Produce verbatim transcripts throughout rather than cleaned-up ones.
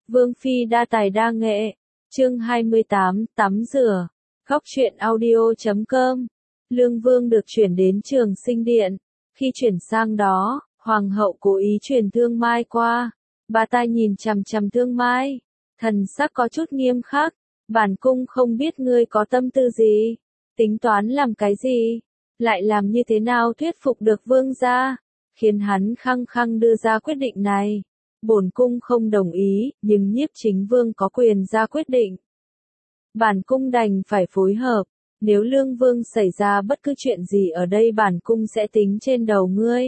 Vương phi đa tài đa nghệ. Chương hai mươi tám, tắm rửa. Góc truyện audio chấm com. Lương Vương được chuyển đến Trường Sinh Điện. Khi chuyển sang đó, hoàng hậu cố ý truyền Thương Mai qua. Bà ta nhìn chằm chằm Thương Mai, thần sắc có chút nghiêm khắc. Bản cung không biết ngươi có tâm tư gì, tính toán làm cái gì, lại làm như thế nào thuyết phục được vương gia, khiến hắn khăng khăng đưa ra quyết định này. Bổn cung không đồng ý, nhưng Nhiếp Chính Vương có quyền ra quyết định. Bản cung đành phải phối hợp, nếu Lương Vương xảy ra bất cứ chuyện gì ở đây bản cung sẽ tính trên đầu ngươi.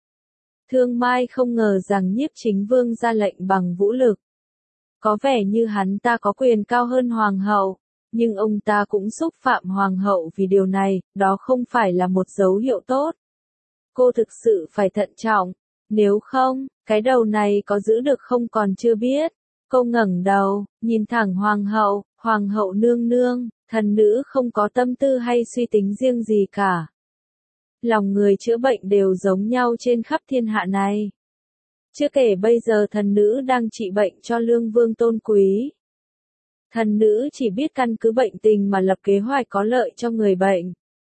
Thương Mai không ngờ rằng Nhiếp Chính Vương ra lệnh bằng vũ lực. Có vẻ như hắn ta có quyền cao hơn hoàng hậu, nhưng ông ta cũng xúc phạm hoàng hậu vì điều này, đó không phải là một dấu hiệu tốt. Cô thực sự phải thận trọng, nếu không, cái đầu này có giữ được không còn chưa biết. Cô ngẩng đầu, nhìn thẳng hoàng hậu, hoàng hậu nương nương, thần nữ không có tâm tư hay suy tính riêng gì cả. Lòng người chữa bệnh đều giống nhau trên khắp thiên hạ này. Chưa kể bây giờ thần nữ đang trị bệnh cho Lương Vương tôn quý. Thần nữ chỉ biết căn cứ bệnh tình mà lập kế hoạch có lợi cho người bệnh.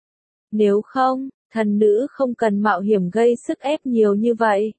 Nếu không, thần nữ không cần mạo hiểm gây sức ép nhiều như vậy.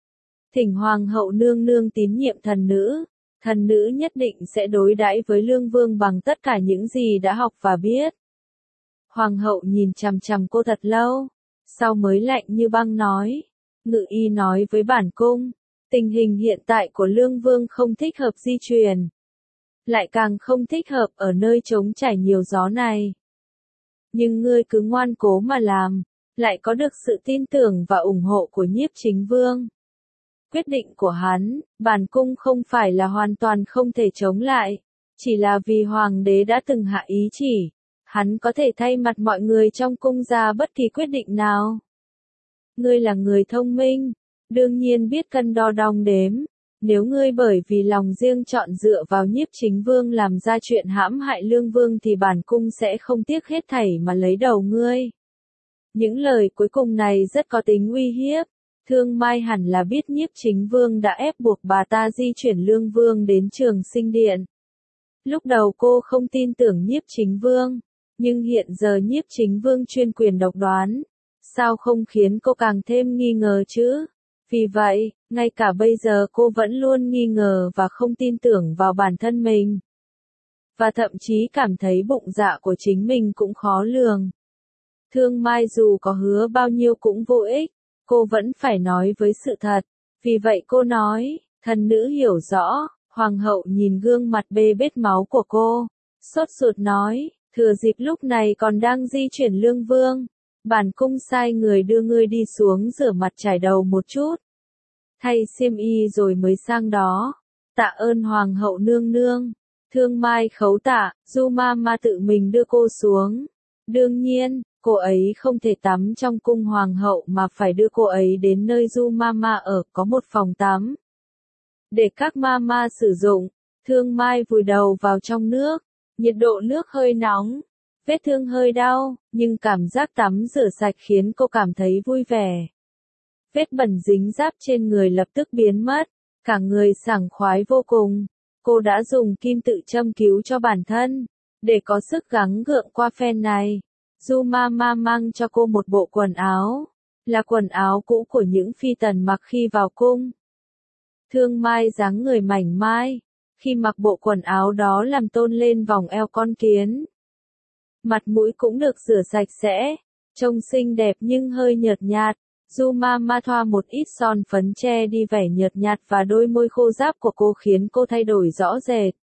Thỉnh hoàng hậu nương nương tín nhiệm thần nữ, thần nữ nhất định sẽ đối đãi với Lương Vương bằng tất cả những gì đã học và biết. Hoàng hậu nhìn chằm chằm cô thật lâu, sau mới lạnh như băng nói. Ngự y nói với bản cung, tình hình hiện tại của Lương Vương không thích hợp di chuyển. Lại càng không thích hợp ở nơi trống trải nhiều gió này. Nhưng ngươi cứ ngoan cố mà làm, lại có được sự tin tưởng và ủng hộ của Nhiếp Chính Vương. Quyết định của hắn, bản cung không phải là hoàn toàn không thể chống lại, chỉ là vì hoàng đế đã từng hạ ý chỉ, hắn có thể thay mặt mọi người trong cung ra bất kỳ quyết định nào. Ngươi là người thông minh, đương nhiên biết cân đo đong đếm, nếu ngươi bởi vì lòng riêng chọn dựa vào Nhiếp Chính Vương làm ra chuyện hãm hại Lương Vương thì bản cung sẽ không tiếc hết thảy mà lấy đầu ngươi. Những lời cuối cùng này rất có tính uy hiếp, Thương Mai hẳn là biết Nhiếp Chính Vương đã ép buộc bà ta di chuyển Lương Vương đến Trường Sinh Điện. Lúc đầu cô không tin tưởng Nhiếp Chính Vương, nhưng hiện giờ Nhiếp Chính Vương chuyên quyền độc đoán. Sao không khiến cô càng thêm nghi ngờ chứ? Vì vậy, ngay cả bây giờ cô vẫn luôn nghi ngờ và không tin tưởng vào bản thân mình. Và thậm chí cảm thấy bụng dạ của chính mình cũng khó lường. Thương Mai dù có hứa bao nhiêu cũng vô ích, cô vẫn phải nói với sự thật. Vì vậy cô nói, thần nữ hiểu rõ, hoàng hậu nhìn gương mặt bê bết máu của cô, sốt ruột nói, thừa dịp lúc này còn đang di chuyển Lương Vương. Bản cung sai người đưa ngươi đi xuống rửa mặt trải đầu một chút. Thay xiêm y rồi mới sang đó. Tạ ơn hoàng hậu nương nương. Thương Mai khấu tạ, Du Ma Ma tự mình đưa cô xuống. Đương nhiên, cô ấy không thể tắm trong cung hoàng hậu mà phải đưa cô ấy đến nơi Du Ma Ma ở, có một phòng tắm. Để các ma ma sử dụng, Thương Mai vùi đầu vào trong nước. Nhiệt độ nước hơi nóng. Vết thương hơi đau, nhưng cảm giác tắm rửa sạch khiến cô cảm thấy vui vẻ. Vết bẩn dính giáp trên người lập tức biến mất, cả người sảng khoái vô cùng. Cô đã dùng kim tự châm cứu cho bản thân, để có sức gắng gượng qua phen này. Du Ma Ma mang cho cô một bộ quần áo, là quần áo cũ của những phi tần mặc khi vào cung. Thương Mai dáng người mảnh mai, khi mặc bộ quần áo đó làm tôn lên vòng eo con kiến. Mặt mũi cũng được rửa sạch sẽ, trông xinh đẹp nhưng hơi nhợt nhạt. Du Ma Ma thoa một ít son phấn che đi vẻ nhợt nhạt và đôi môi khô ráp của cô khiến cô thay đổi rõ rệt.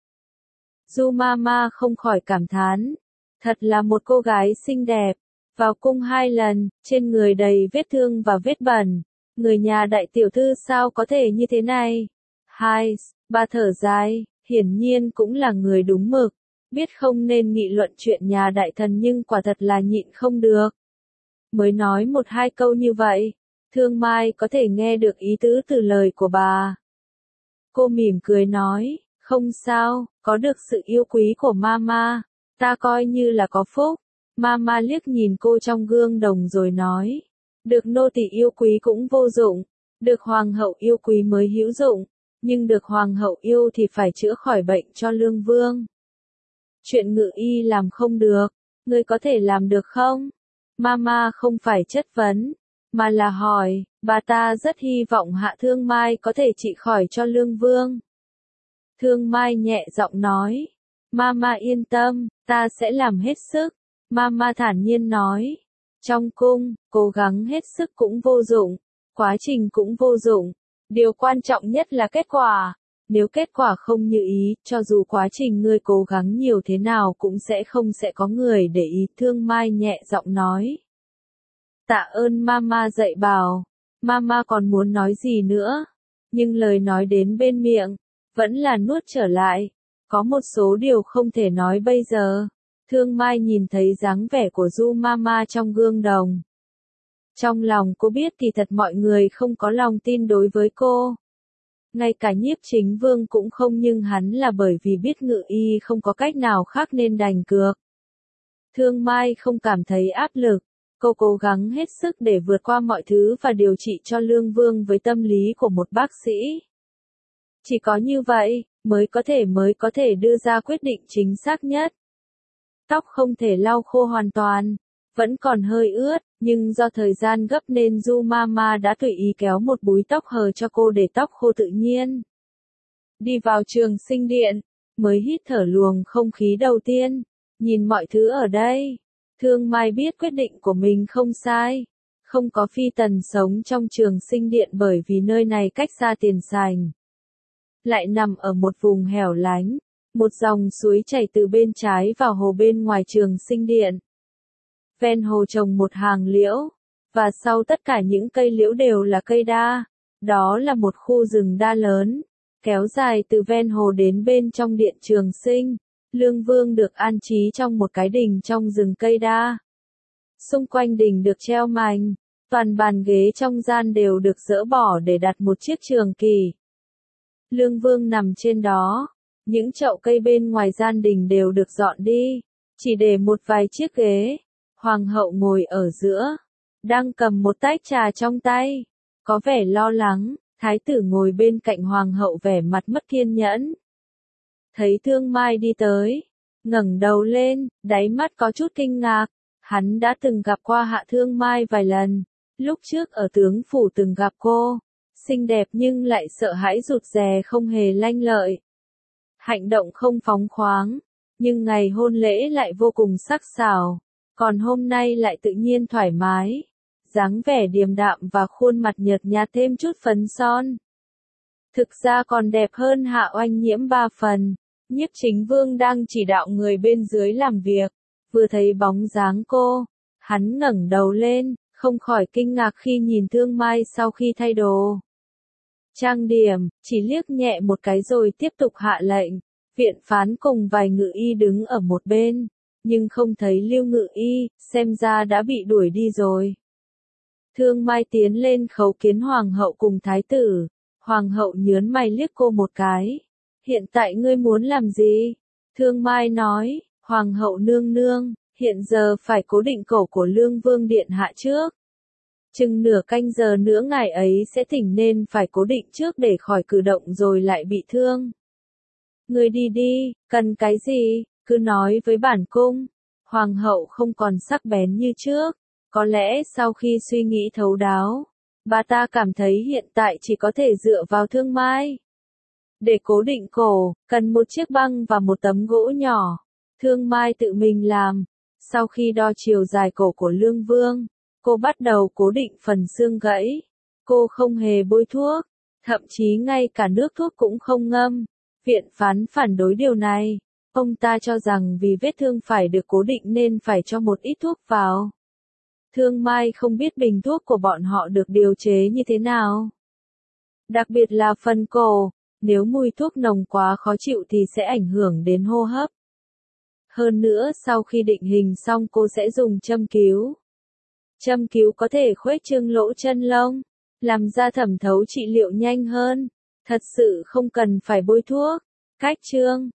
Du Ma Ma không khỏi cảm thán, thật là một cô gái xinh đẹp. Vào cung hai lần, trên người đầy vết thương và vết bẩn. Người nhà đại tiểu thư sao có thể như thế này? Hai, bà thở dài, hiển nhiên cũng là người đúng mực. Biết không nên nghị luận chuyện nhà đại thần nhưng quả thật là nhịn không được. Mới nói một hai câu như vậy, Thương Mai có thể nghe được ý tứ từ lời của bà. Cô mỉm cười nói, không sao, có được sự yêu quý của Mama, ta coi như là có phúc. Mama liếc nhìn cô trong gương đồng rồi nói, được nô tỳ yêu quý cũng vô dụng, được hoàng hậu yêu quý mới hữu dụng. nhưng được hoàng hậu yêu thì phải chữa khỏi bệnh cho Lương Vương. Chuyện Ngự Y làm không được, ngươi có thể làm được không? Mama không phải chất vấn, mà là hỏi, bà ta rất hy vọng Hạ Thương Mai có thể trị khỏi cho Lương Vương. Thương Mai nhẹ giọng nói, Mama yên tâm, ta sẽ làm hết sức. Mama thản nhiên nói, trong cung, cố gắng hết sức cũng vô dụng, quá trình cũng vô dụng, điều quan trọng nhất là kết quả. Nếu kết quả không như ý, cho dù quá trình ngươi cố gắng nhiều thế nào cũng sẽ không sẽ có người để ý. Thương Mai nhẹ giọng nói. Tạ ơn Mama dạy bảo. Mama còn muốn nói gì nữa, nhưng lời nói đến bên miệng, vẫn là nuốt trở lại. Có một số điều không thể nói bây giờ. Thương Mai nhìn thấy dáng vẻ của Du Mama trong gương đồng. Trong lòng cô biết thì thật mọi người không có lòng tin đối với cô. Ngay cả Nhiếp Chính Vương cũng không, nhưng hắn là bởi vì biết Ngự Y không có cách nào khác nên đành cược. Thương Mai không cảm thấy áp lực, cô cố gắng hết sức để vượt qua mọi thứ và điều trị cho Lương Vương với tâm lý của một bác sĩ. Chỉ có như vậy, mới có thể mới có thể đưa ra quyết định chính xác nhất. Tóc không thể lau khô hoàn toàn, vẫn còn hơi ướt, nhưng do thời gian gấp nên Du Mama đã tùy ý kéo một búi tóc hờ cho cô để tóc khô tự nhiên. Đi vào Trường Sinh Điện, mới hít thở luồng không khí đầu tiên, nhìn mọi thứ ở đây. Thương Mai biết quyết định của mình không sai. Không có phi tần sống trong Trường Sinh Điện bởi vì nơi này cách xa tiền sảnh. Lại nằm ở một vùng hẻo lánh, một dòng suối chảy từ bên trái vào hồ bên ngoài Trường Sinh Điện. Ven hồ trồng một hàng liễu, và sau tất cả những cây liễu đều là cây đa. Đó là một khu rừng đa lớn, kéo dài từ ven hồ đến bên trong điện Trường Sinh. Lương Vương được an trí trong một cái đình trong rừng cây đa. Xung quanh đình được treo mành, toàn bàn ghế trong gian đều được dỡ bỏ để đặt một chiếc trường kỳ. Lương Vương nằm trên đó, những chậu cây bên ngoài gian đình đều được dọn đi, chỉ để một vài chiếc ghế. Hoàng hậu ngồi ở giữa, đang cầm một tách trà trong tay, có vẻ lo lắng. Thái tử ngồi bên cạnh hoàng hậu vẻ mặt mất kiên nhẫn. Thấy Thương Mai đi tới, ngẩng đầu lên, đáy mắt có chút kinh ngạc. Hắn đã từng gặp qua Hạ Thương Mai vài lần, lúc trước ở tướng phủ từng gặp cô, xinh đẹp nhưng lại sợ hãi rụt rè không hề lanh lợi. Hành động không phóng khoáng, nhưng ngày hôn lễ lại vô cùng sắc sảo. Còn hôm nay lại tự nhiên thoải mái, dáng vẻ điềm đạm và khuôn mặt nhợt nhạt thêm chút phấn son. Thực ra còn đẹp hơn Hạ Oanh Nhiễm ba phần. Nhiếp Chính Vương đang chỉ đạo người bên dưới làm việc, vừa thấy bóng dáng cô, hắn ngẩng đầu lên, không khỏi kinh ngạc khi nhìn Thương Mai sau khi thay đồ. Trang điểm, chỉ liếc nhẹ một cái rồi tiếp tục hạ lệnh. Viện phán cùng vài ngự y đứng ở một bên, nhưng không thấy Lưu Ngự Y, xem ra đã bị đuổi đi rồi. Thương Mai tiến lên khấu kiến hoàng hậu cùng thái tử. Hoàng hậu nhớn mày liếc cô một cái. Hiện tại ngươi muốn làm gì? Thương Mai nói, hoàng hậu nương nương, hiện giờ phải cố định cổ của Lương Vương điện hạ trước. Chừng nửa canh giờ nữa ngài ấy sẽ tỉnh nên phải cố định trước để khỏi cử động rồi lại bị thương. Ngươi đi đi, cần cái gì, cứ nói với bản cung. Hoàng hậu không còn sắc bén như trước, có lẽ sau khi suy nghĩ thấu đáo, bà ta cảm thấy hiện tại chỉ có thể dựa vào Thương Mai. Để cố định cổ, cần một chiếc băng và một tấm gỗ nhỏ. Thương Mai tự mình làm. Sau khi đo chiều dài cổ của Lương Vương, cô bắt đầu cố định phần xương gãy. Cô không hề bôi thuốc, thậm chí ngay cả nước thuốc cũng không ngâm. Viện phán phản đối điều này. Ông ta cho rằng vì vết thương phải được cố định nên phải cho một ít thuốc vào. Thương Mai không biết bình thuốc của bọn họ được điều chế như thế nào. Đặc biệt là phần cổ, nếu mùi thuốc nồng quá khó chịu thì sẽ ảnh hưởng đến hô hấp. Hơn nữa sau khi định hình xong cô sẽ dùng châm cứu. Châm cứu có thể khuếch trương lỗ chân lông, làm da thẩm thấu trị liệu nhanh hơn. Thật sự không cần phải bôi thuốc. Cách trương,